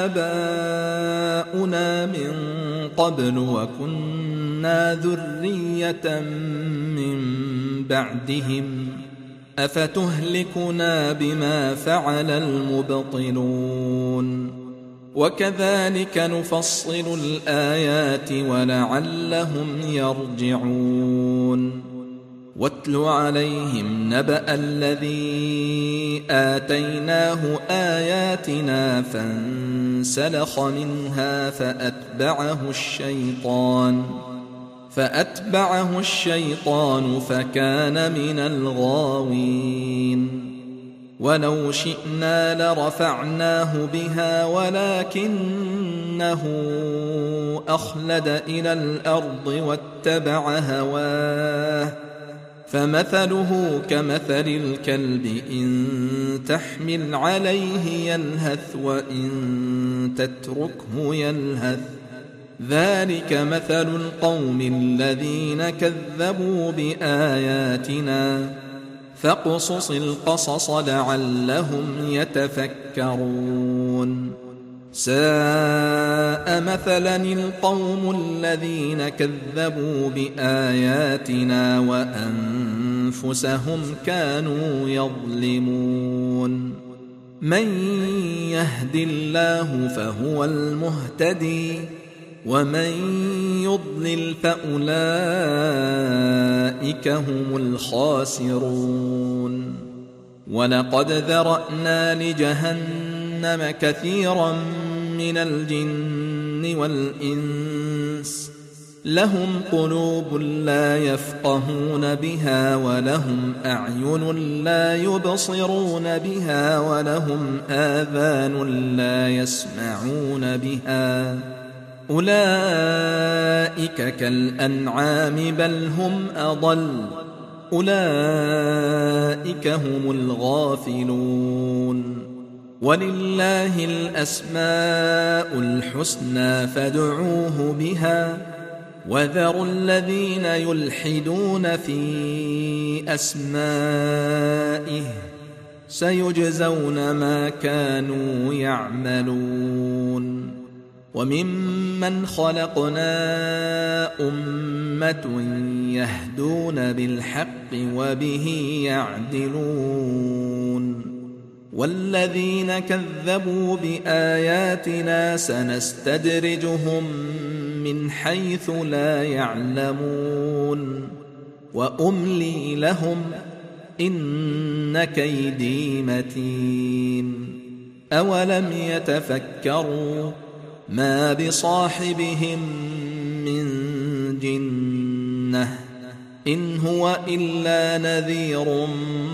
آباؤنا من قبل وكنا ذرية من بعدهم أفتهلكنا بما فعل المبطلون وكذلك نفصل الآيات ولعلهم يرجعون واتل عليهم نبأ الذي آتيناه آياتنا فانسلخ منها فأتبعه الشيطان فأتبعه الشيطان فكان من الغاوين ولو شئنا لرفعناه بها ولكنه أخلد إلى الأرض واتبع هواه فمثله كمثل الكلب إن تحمل عليه يلهث وإن تتركه يلهث ذلك مثل القوم الذين كذبوا بآياتنا فاقصص القصص لعلهم يتفكرون ساء مثلا القوم الذين كذبوا بآياتنا وأنفسهم كانوا يظلمون من يهد الله فهو المهتدي ومن يضلل فأولئك هم الخاسرون ولقد ذرأنا لجهنم كثيرا من الجن والإنس لهم قلوب لا يفقهون بها ولهم أعين لا يبصرون بها ولهم آذان لا يسمعون بها أولئك كالأنعام بل هم أضل أولئك هم الغافلون ولله الأسماء الحسنى فادعوه بها وذروا الذين يلحدون في أسمائه سيجزون ما كانوا يعملون وممن خلقنا أمة يهدون بالحق وبه يعدلون والذين كذبوا بآياتنا سنستدرجهم من حيث لا يعلمون وأملي لهم إن كيدي متين أولم يتفكروا ما بصاحبهم من جنة إن هو إلا نذير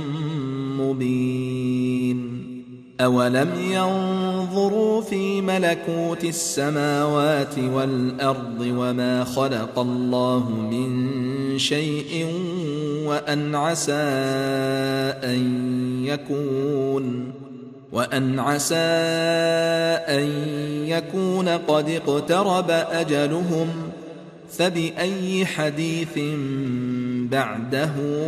مبين أولم ينظروا في ملكوت السماوات والأرض وما خلق الله من شيء وأن عسى أن يكون وأن عسى أن يكون قد اقترب أجلهم فبأي حديث بعده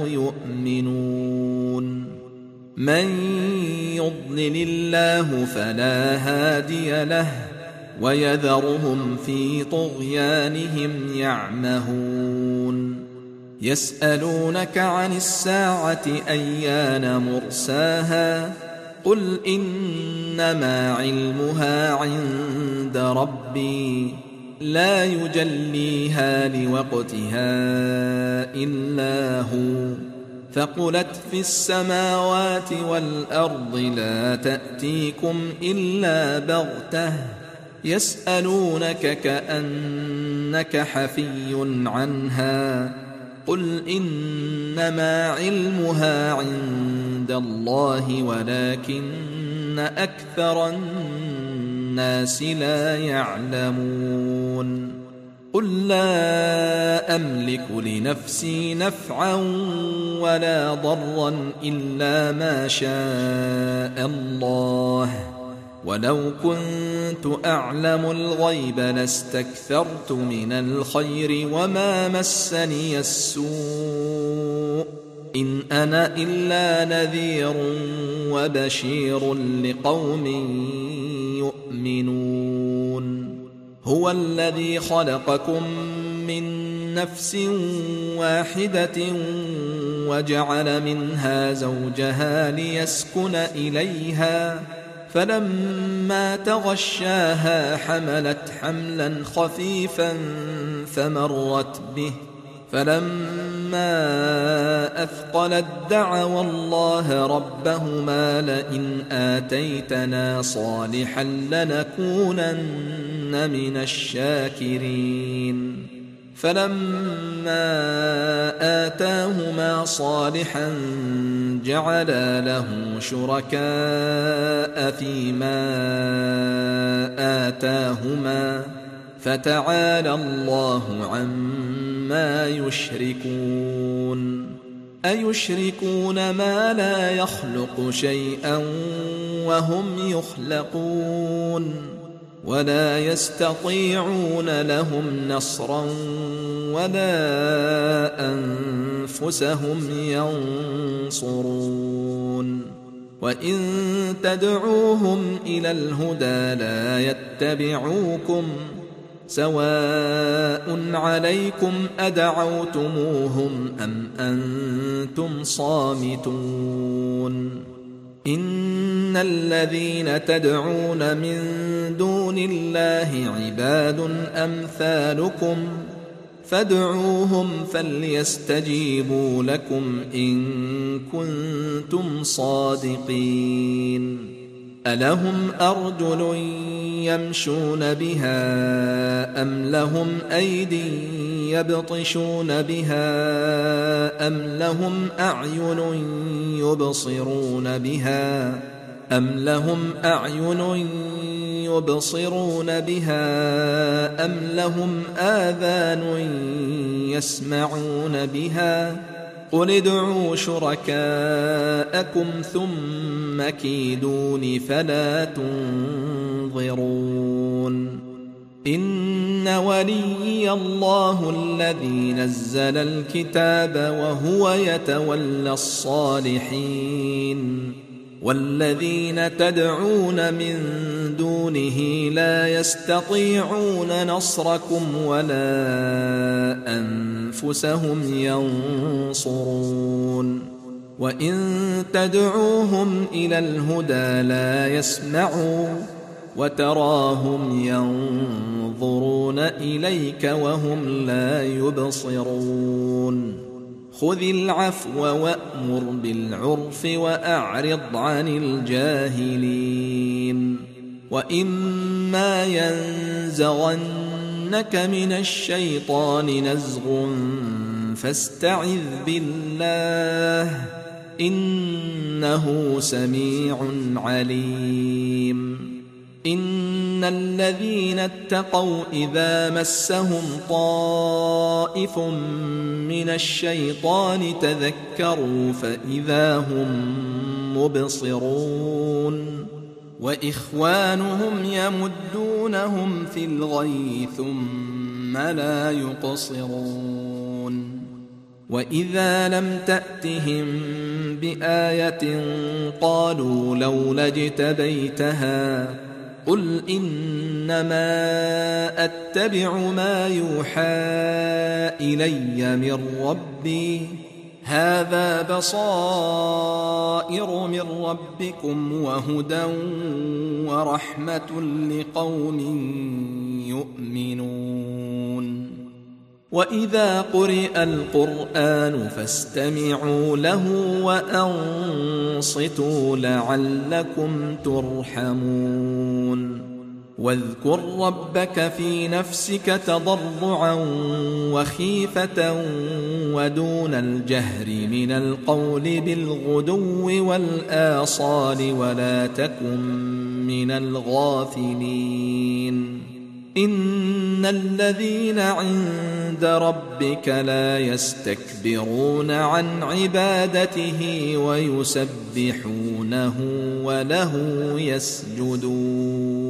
يؤمنون من يضلل الله فلا هادي له ويذرهم في طغيانهم يعمهون يسألونك عن الساعة أيان مرساها قل إنما علمها عند ربي لا يجليها لوقتها إلا هو ثقلت في السماوات والأرض لا تأتيكم إلا بغتة يسألونك كأنك حفي عنها قل إنما علمها عند الله ولكن أكثر الناس لا يعلمون قل لا أملك لنفسي نفعا ولا ضرا إلا ما شاء الله ولو كنت أعلم الغيب لاستكثرت من الخير وما مسني السوء إن أنا إلا نذير وبشير لقوم يؤمنون هو الذي خلقكم من نفس واحدة وجعل منها زوجها ليسكن إليها فلما تغشاها حملت حملا خفيفا فمرت به فلما أثقلت دعوا الله ربهما لئن آتيتنا صالحا لنكونن من الشاكرين فلما آتاهما صالحا جعلا له شركاء فيما آتاهما فتعالى الله عما يشركون أيشركون ما لا يخلق شيئا وهم يخلقون ولا يستطيعون لهم نصرا ولا أنفسهم ينصرون وإن تدعوهم إلى الهدى لا يتبعوكم سواء عليكم أدعوتموهم أم أنتم صامتون إن الذين تدعون من دون الله عباد أمثالكم فادعوهم فليستجيبوا لكم إن كنتم صادقين ألهم أرجل يمشون بها أم لهم أيدي يبطشون بها أم لهم أعين يبصرون بها أم لهم أعين يبصرون بها أم لهم آذان يسمعون بها قل ادعوا شركاءكم ثم كيدون فلا تنظرون إن وليي الله الذي نزل الكتاب وهو يتولى الصالحين والذين تدعون من دونه لا يستطيعون نصركم ولا أنفسهم ينصرون وإن تدعوهم إلى الهدى لا يسمعوا وتراهم ينظرون إليك وهم لا يبصرون خذ العفو وأمر بالعرف وأعرض عن الجاهلين وإما ينزغنك من الشيطان نزغ فاستعذ بالله إنه سميع عليم إن الذين اتقوا إذا مسهم طائف من الشيطان تذكروا فإذا هم مبصرون وإخوانهم يمدونهم في الغي ثم لا يقصرون وإذا لم تأتهم بآية قالوا لولا اجتبيتها قل إنما أتبع ما يوحى إلي من ربي هذا بصائر من ربكم وهدى ورحمة لقوم يؤمنون وإذا قرئ القرآن فاستمعوا له وأنصتوا لعلكم ترحمون واذكر ربك في نفسك تضرعا وخيفة ودون الجهر من القول بالغدو والآصال ولا تكن من الغافلين إن الذين عند ربك لا يستكبرون عن عبادته ويسبحونه وله يسجدون